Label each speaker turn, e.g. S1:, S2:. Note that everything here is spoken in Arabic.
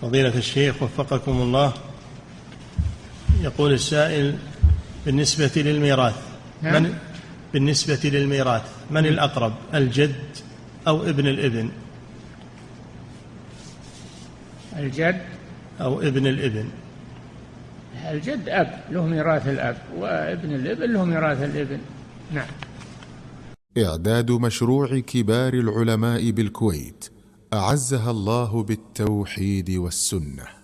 S1: فضيلة الشيخ وفقكم الله، يقول السائل بالنسبة للميراث من الأقرب، الجد أو ابن الابن؟
S2: الجد
S1: أو ابن الابن.
S2: الجد أب له ميراث الأب، وابن الابن له ميراث الابن. نعم.
S3: إعداد مشروع كبار العلماء بالكويت أعزها الله بالتوحيد والسنة.